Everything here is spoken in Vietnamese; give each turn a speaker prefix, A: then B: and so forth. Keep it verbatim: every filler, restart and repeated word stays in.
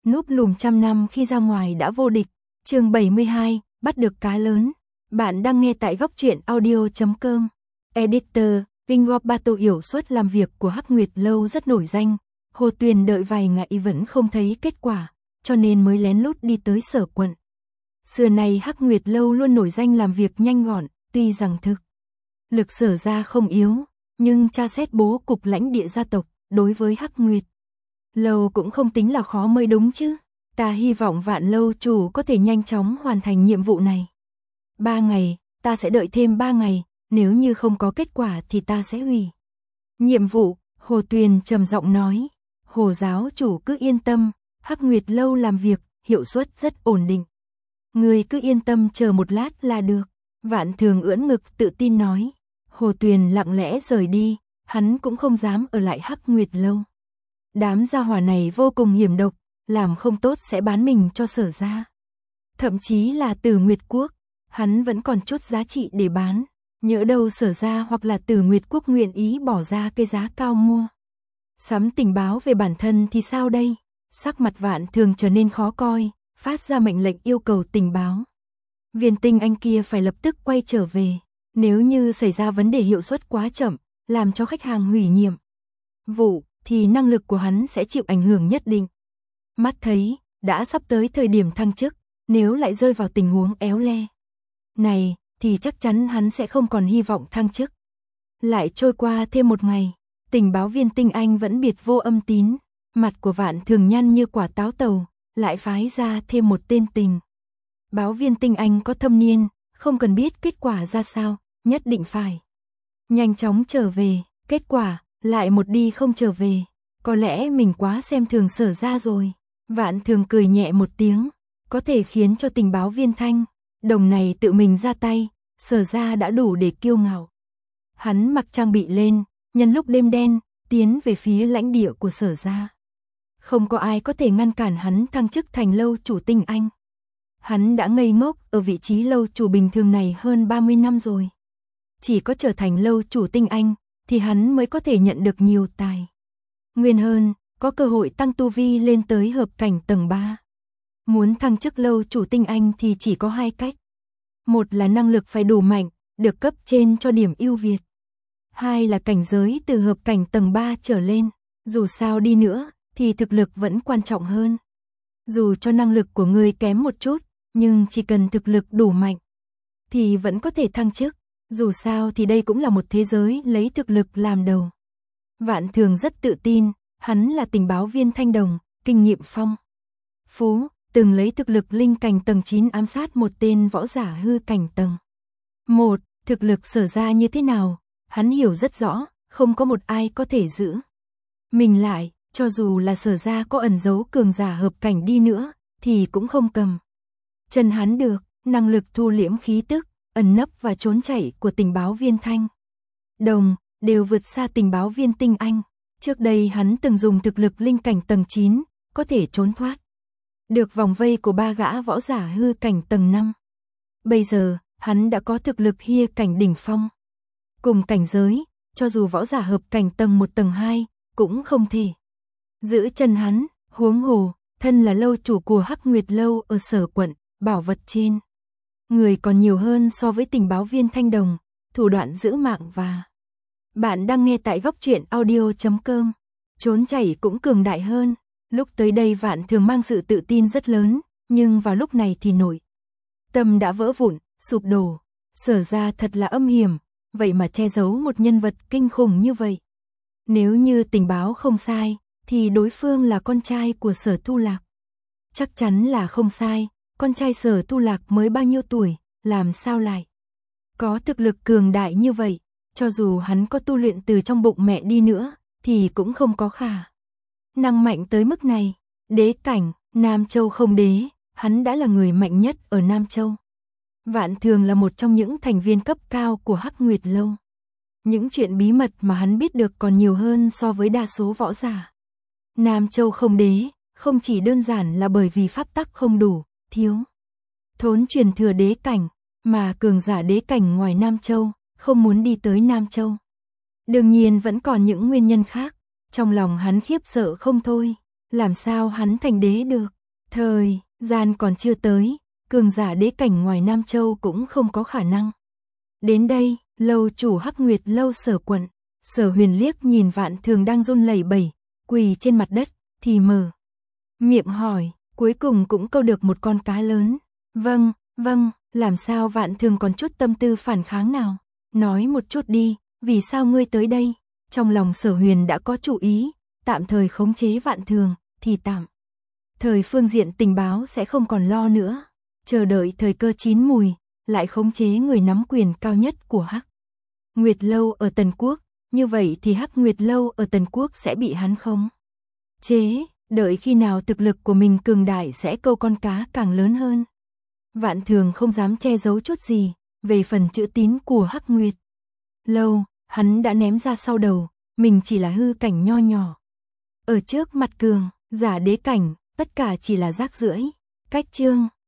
A: núp lùm trăm năm khi ra ngoài đã vô địch. Chương bảy mươi hai, bắt được cá lớn. Bạn đang nghe tại góc truyện audio chấm com. Editor, King Battle hiệu suất làm việc của Hắc Nguyệt Lâu rất nổi danh. Hồ Tuyền đợi vài ngày vẫn không thấy kết quả, cho nên mới lén lút đi tới Sở quận. Xưa này Hắc Nguyệt Lâu luôn nổi danh làm việc nhanh gọn, tuy rằng thực lực Sở gia không yếu, nhưng tra xét bố cục lãnh địa gia tộc, đối với Hắc Nguyệt Lâu cũng không tính là khó mới đúng chứ. Ta hy vọng Vạn lâu chủ có thể nhanh chóng hoàn thành nhiệm vụ này. Ba ngày, ta sẽ đợi thêm ba ngày, nếu như không có kết quả thì ta sẽ hủy nhiệm vụ. Hồ Tuyền trầm giọng nói. Hồ giáo chủ cứ yên tâm, Hắc Nguyệt Lâu làm việc, hiệu suất rất ổn định. Người cứ yên tâm chờ một lát là được. Vạn Thường ưỡn ngực tự tin nói. Hồ Tuyền lặng lẽ rời đi, hắn cũng không dám ở lại Hắc Nguyệt Lâu. Đám gia hỏa này vô cùng hiểm độc, làm không tốt sẽ bán mình cho Sở gia. Thậm chí là Tử Nguyệt Quốc, hắn vẫn còn chút giá trị để bán. Nhỡ đâu Sở gia hoặc là Tử Nguyệt Quốc nguyện ý bỏ ra cái giá cao mua sắm tình báo về bản thân thì sao đây? Sắc mặt Vạn Thường trở nên khó coi, phát ra mệnh lệnh yêu cầu tình báo. Viên tinh anh kia phải lập tức quay trở về, nếu như xảy ra vấn đề hiệu suất quá chậm, làm cho khách hàng hủy nhiệm vụ, thì năng lực của hắn sẽ chịu ảnh hưởng nhất định. Mắt thấy, đã sắp tới thời điểm thăng chức, nếu lại rơi vào tình huống éo le này, thì chắc chắn hắn sẽ không còn hy vọng thăng chức. Lại trôi qua thêm một ngày, tình báo viên tinh anh vẫn biệt vô âm tín, mặt của Vạn Thường nhăn như quả táo tàu, lại phái ra thêm một tên tình báo viên tinh anh có thâm niên, không cần biết kết quả ra sao, nhất định phải nhanh chóng trở về. Kết quả, lại một đi không trở về, có lẽ mình quá xem thường Sở gia rồi. Vạn Thường cười nhẹ một tiếng, có thể khiến cho tình báo viên thanh đồng này tự mình ra tay, Sở gia đã đủ để kiêu ngạo. Hắn mặc trang bị lên, nhân lúc đêm đen, tiến về phía lãnh địa của Sở gia. Không có ai có thể ngăn cản hắn thăng chức thành lâu chủ tinh anh. Hắn đã ngây ngốc ở vị trí lâu chủ bình thường này hơn ba mươi năm rồi. Chỉ có trở thành lâu chủ tinh anh, thì hắn mới có thể nhận được nhiều tài nguyên hơn, có cơ hội tăng tu vi lên tới hợp cảnh tầng ba. Muốn thăng chức lâu chủ tinh anh thì chỉ có hai cách. Một là năng lực phải đủ mạnh, được cấp trên cho điểm ưu việt. Hai là cảnh giới từ hợp cảnh tầng ba trở lên. Dù sao đi nữa, thì thực lực vẫn quan trọng hơn. Dù cho năng lực của người kém một chút, nhưng chỉ cần thực lực đủ mạnh, thì vẫn có thể thăng chức. Dù sao thì đây cũng là một thế giới lấy thực lực làm đầu. Vạn Thường rất tự tin, hắn là tình báo viên thanh đồng, kinh nghiệm phong phú, từng lấy thực lực linh cảnh tầng chín ám sát một tên võ giả hư cảnh tầng một. Thực lực Sở gia như thế nào, hắn hiểu rất rõ, không có một ai có thể giữ mình lại, cho dù là Sở gia có ẩn giấu cường giả hợp cảnh đi nữa, thì cũng không cầm chân hắn được. Năng lực thu liễm khí tức, ẩn nấp và trốn chạy của tình báo viên thanh đồng đều vượt xa tình báo viên tinh anh. Trước đây hắn từng dùng thực lực linh cảnh tầng chín, có thể trốn thoát được vòng vây của ba gã võ giả hư cảnh tầng năm. Bây giờ, hắn đã có thực lực hia cảnh đỉnh phong. Cùng cảnh giới, cho dù võ giả hợp cảnh tầng một tầng hai, cũng không thể giữ chân hắn. Huống hồ, thân là lâu chủ của Hắc Nguyệt Lâu ở Sở quận, bảo vật trên người còn nhiều hơn so với tình báo viên thanh đồng, thủ đoạn giữ mạng và... Bạn đang nghe tại góc truyện audio chấm com. Trốn chạy cũng cường đại hơn. Lúc tới đây Vạn Thường mang sự tự tin rất lớn, nhưng vào lúc này thì nội tâm đã vỡ vụn, sụp đổ. Sở gia thật là âm hiểm, vậy mà che giấu một nhân vật kinh khủng như vậy. Nếu như tình báo không sai, thì đối phương là con trai của Sở Tu Lạc. Chắc chắn là không sai, con trai Sở Tu Lạc mới bao nhiêu tuổi, làm sao lại có thực lực cường đại như vậy. Cho dù hắn có tu luyện từ trong bụng mẹ đi nữa, thì cũng không có khả năng mạnh tới mức này. Đế cảnh, Nam Châu không đế, hắn đã là người mạnh nhất ở Nam Châu. Vạn Thường là một trong những thành viên cấp cao của Hắc Nguyệt Lâu. Những chuyện bí mật mà hắn biết được còn nhiều hơn so với đa số võ giả. Nam Châu không đế, không chỉ đơn giản là bởi vì pháp tắc không đủ, thiếu thốn truyền thừa đế cảnh, mà cường giả đế cảnh ngoài Nam Châu không muốn đi tới Nam Châu. Đương nhiên vẫn còn những nguyên nhân khác. Trong lòng hắn khiếp sợ không thôi, làm sao hắn thành đế được? Thời gian còn chưa tới, cường giả đế cảnh ngoài Nam Châu cũng không có khả năng. Đến đây, lâu chủ Hắc Nguyệt lâu Sở Quận, Sở Huyền liếc nhìn Vạn Thường đang run lẩy bẩy, quỳ trên mặt đất, thì mở miệng hỏi, cuối cùng cũng câu được một con cá lớn. Vâng, vâng, làm sao Vạn Thường còn chút tâm tư phản kháng nào? Nói một chút đi, vì sao ngươi tới đây? Trong lòng Sở Huyền đã có chủ ý, tạm thời khống chế Vạn Thường, thì tạm thời phương diện tình báo sẽ không còn lo nữa. Chờ đợi thời cơ chín mùi, lại khống chế người nắm quyền cao nhất của Hắc Nguyệt lâu ở Tần Quốc, như vậy thì Hắc Nguyệt lâu ở Tần Quốc sẽ bị hắn khống chế, đợi khi nào thực lực của mình cường đại sẽ câu con cá càng lớn hơn. Vạn Thường không dám che giấu chút gì, về phần chữ tín của Hắc Nguyệt lâu, hắn đã ném ra sau đầu, mình chỉ là hư cảnh nho nhỏ. Ở trước mặt cường giả đế cảnh, tất cả chỉ là rác rưởi. Cách chương